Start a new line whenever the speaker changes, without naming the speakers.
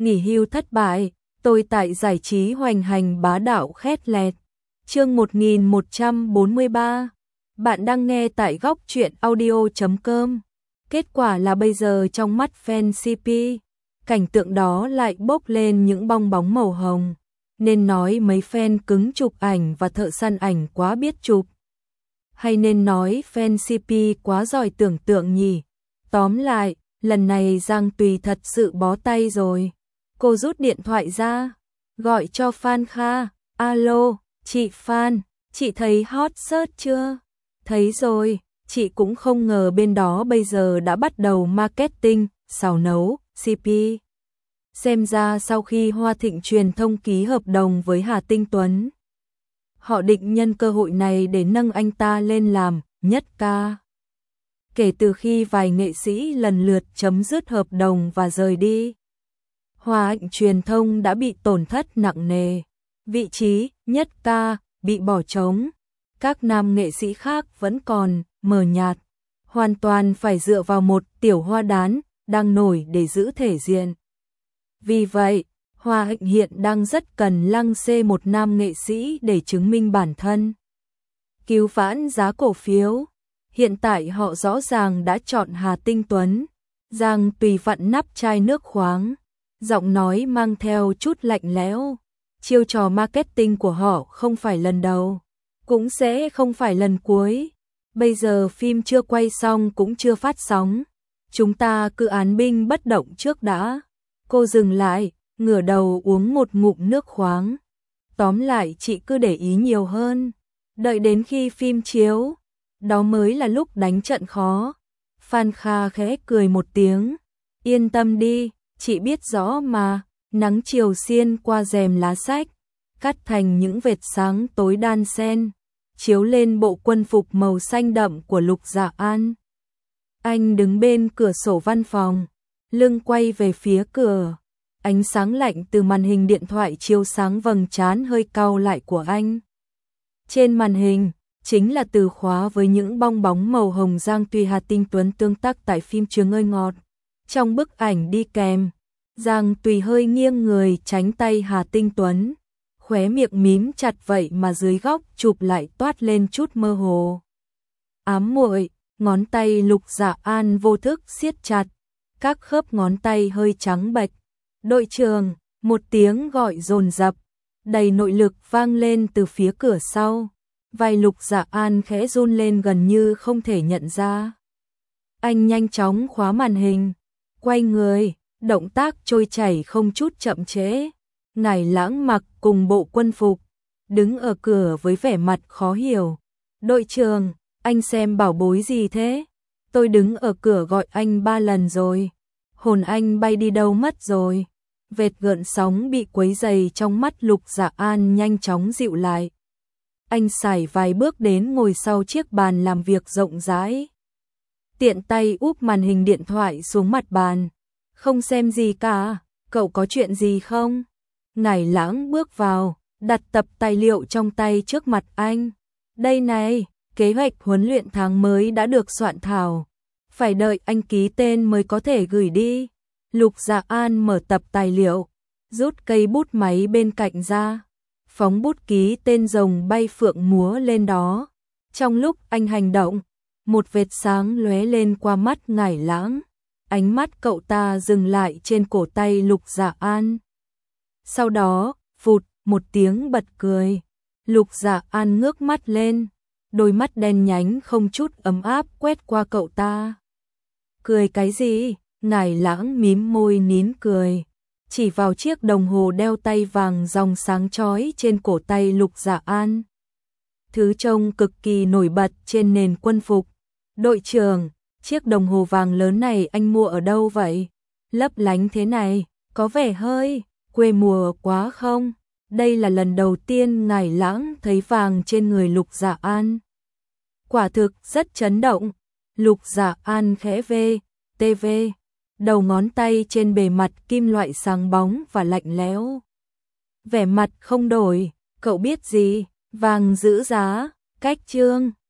nghỉ hưu thất bại, tôi tại giải trí hoành hành bá đạo khét lẹt. Chương 1143. Bạn đang nghe tại góc truyện audio.com. Kết quả là bây giờ trong mắt fan CP, cảnh tượng đó lại bốc lên những bong bóng màu hồng. Nên nói mấy fan cứng chụp ảnh và thợ săn ảnh quá biết chụp. Hay nên nói fan CP quá giỏi tưởng tượng nhỉ. Tóm lại, lần này Giang Tùy thật sự bó tay rồi. Cô rút điện thoại ra, gọi cho Phan Kha. Alo, chị Phan, chị thấy hot search chưa? Thấy rồi, chị cũng không ngờ bên đó bây giờ đã bắt đầu marketing, xào nấu, CP. Xem ra sau khi Hoa Thịnh Truyền thông ký hợp đồng với Hà Tinh Tuấn, họ định nhân cơ hội này để nâng anh ta lên làm nhất ca. Kể từ khi vài nghệ sĩ lần lượt chấm dứt hợp đồng và rời đi, Hoa Thịnh Truyền thông đã bị tổn thất nặng nề. Vị trí nhất ca bị bỏ trống. Các nam nghệ sĩ khác vẫn còn mờ nhạt, hoàn toàn phải dựa vào một tiểu hoa đán đang nổi để giữ thể diện. Vì vậy, Hoa Thịnh hiện đang rất cần lăng xê một nam nghệ sĩ để chứng minh bản thân. Cứu vãn giá cổ phiếu. Hiện tại họ rõ ràng đã chọn Hà Tinh Tuấn. Giang Tùy vặn nắp chai nước khoáng, giọng nói mang theo chút lạnh lẽo. Chiêu trò marketing của họ không phải lần đầu, cũng sẽ không phải lần cuối. Bây giờ phim chưa quay xong cũng chưa phát sóng, chúng ta cứ án binh bất động trước đã. Cô dừng lại, ngửa đầu uống một ngụm nước khoáng. Tóm lại chị cứ để ý nhiều hơn, đợi đến khi phim chiếu, đó mới là lúc đánh trận khó. Phan Kha khẽ cười một tiếng. Yên tâm đi, chị biết rõ mà. Nắng chiều xiên qua rèm lá sách, cắt thành những vệt sáng tối đan xen, chiếu lên bộ quân phục màu xanh đậm của Lục Dạ An. Anh đứng bên cửa sổ văn phòng, lưng quay về phía cửa. Ánh sáng lạnh từ màn hình điện thoại chiếu sáng vầng trán hơi cau lại của anh. Trên màn hình chính là từ khóa với những bong bóng màu hồng Giang Tùy Hà Tinh Tuấn tương tác tại phim Trường Ơi Ngọt. Trong bức ảnh đi kèm, Giang Tùy hơi nghiêng người tránh tay Hà Tinh Tuấn, khóe miệng mím chặt vậy mà dưới góc chụp lại toát lên chút mơ hồ. Ám muội, ngón tay Lục Dạ An vô thức siết chặt, các khớp ngón tay hơi trắng bệch. Đội trưởng, một tiếng gọi dồn dập, đầy nội lực vang lên từ phía cửa sau. Vai Lục Dạ An khẽ run lên gần như không thể nhận ra. Anh nhanh chóng khóa màn hình, quay người, động tác trôi chảy không chút chậm trễ. Ngải Lãng mặc cùng bộ quân phục, đứng ở cửa với vẻ mặt khó hiểu. Đội trưởng, anh xem bảo bối gì thế? Tôi đứng ở cửa gọi anh 3 lần rồi. Hồn anh bay đi đâu mất rồi? Vệt gợn sóng bị quấy dày trong mắt Lục Dạ An nhanh chóng dịu lại. Anh sải vài bước đến ngồi sau chiếc bàn làm việc rộng rãi, tiện tay úp màn hình điện thoại xuống mặt bàn. Không xem gì cả, cậu có chuyện gì không? Ngải Lãng bước vào, đặt tập tài liệu trong tay trước mặt anh. Đây này, kế hoạch huấn luyện tháng mới đã được soạn thảo, phải đợi anh ký tên mới có thể gửi đi. Lục Dạ An mở tập tài liệu, rút cây bút máy bên cạnh ra, phóng bút ký tên rồng bay phượng múa lên đó. Trong lúc anh hành động, một vệt sáng lóe lên qua mắt Ngải Lãng. Ánh mắt cậu ta dừng lại trên cổ tay Lục Dạ An. Sau đó, phụt, một tiếng bật cười. Lục Dạ An ngước mắt lên, đôi mắt đen nhánh không chút ấm áp quét qua cậu ta. Cười cái gì? Ngải Lãng mím môi nín cười, chỉ vào chiếc đồng hồ đeo tay vàng ròng sáng chói trên cổ tay Lục Dạ An. Thứ trông cực kỳ nổi bật trên nền quân phục. Đội trưởng, chiếc đồng hồ vàng lớn này anh mua ở đâu vậy? Lấp lánh thế này, có vẻ hơi quê mùa quá không? Đây là lần đầu tiên Ngải Lãng thấy vàng trên người Lục Dạ An. Quả thực rất chấn động. Lục Dạ An khẽ TV, đầu ngón tay trên bề mặt kim loại sáng bóng và lạnh lẽo. Vẻ mặt không đổi, cậu biết gì, vàng giữ giá, cách chương.